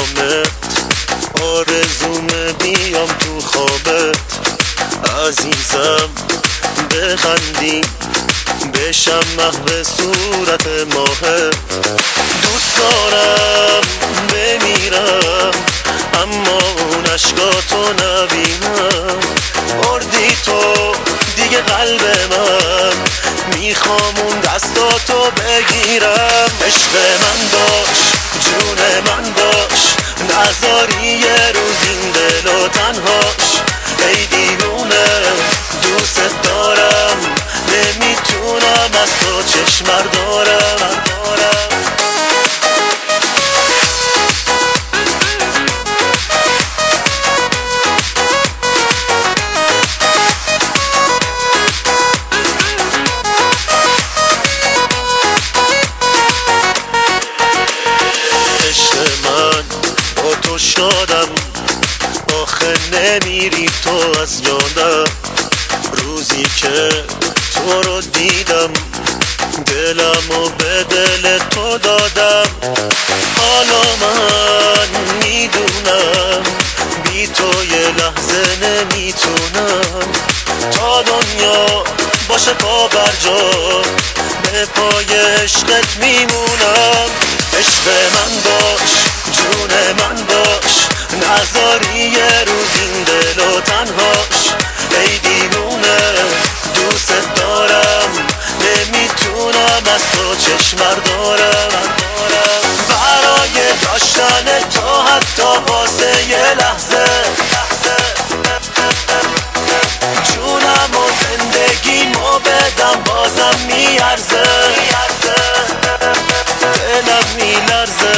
نامت، آرزومه بیام تو خوابت. عزیزم بخندی بشم محو صورت ماهت. دوست دارم بمیرم اما اون عشقاتو نبینم. بردی تو دیگه قلب من، میخوام اون دستاتو بگیرم. عشق من باش، جون من باش، نذاری یه روز این دلو تنهاش. ای دیوونه دوست دارم، نمیتونم از تو چشم بردارم. عشق من با تو شادم، آخه نمیری تو از یادم. روزی که تو رو دیدم دلم و به دل تو دادم. حالا من میدونم بی تو یه لحظه نمیتونم. تا دنیا باشه پا بر جا، به پای عشقت میمونم. عشق من باش، جون من باش، نذاری یه روز این دلو تنهاش. ای دیوونه دوست دارم، نمیتونم از تو چشم بردارم. برای داشتن تو حتی واسه یه لحظه، جونم و زندگیمو بدم بازم میارزه. دلم میلرزه.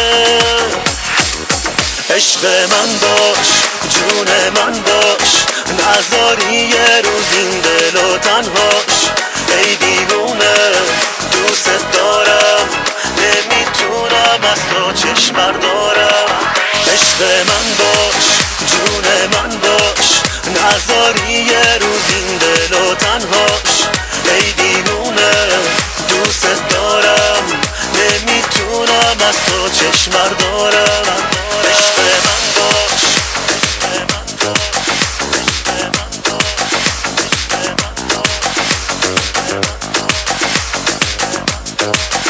عشق من باش، جون من باش، نذاری یه روز این دلو تنهاش. ای دیوونه دوست دارم، نمیتونم از تو چشم بردارم. عشق من باش، جون من باش، نذاری یه روز این دلو تنهاش. ای دیوونه دوست دارم، نمیتونم از تو چشم بردارم. عشق من باش، عشق من باش، عشق من باش، عشق من باش، عشق من باش، عشق من باش.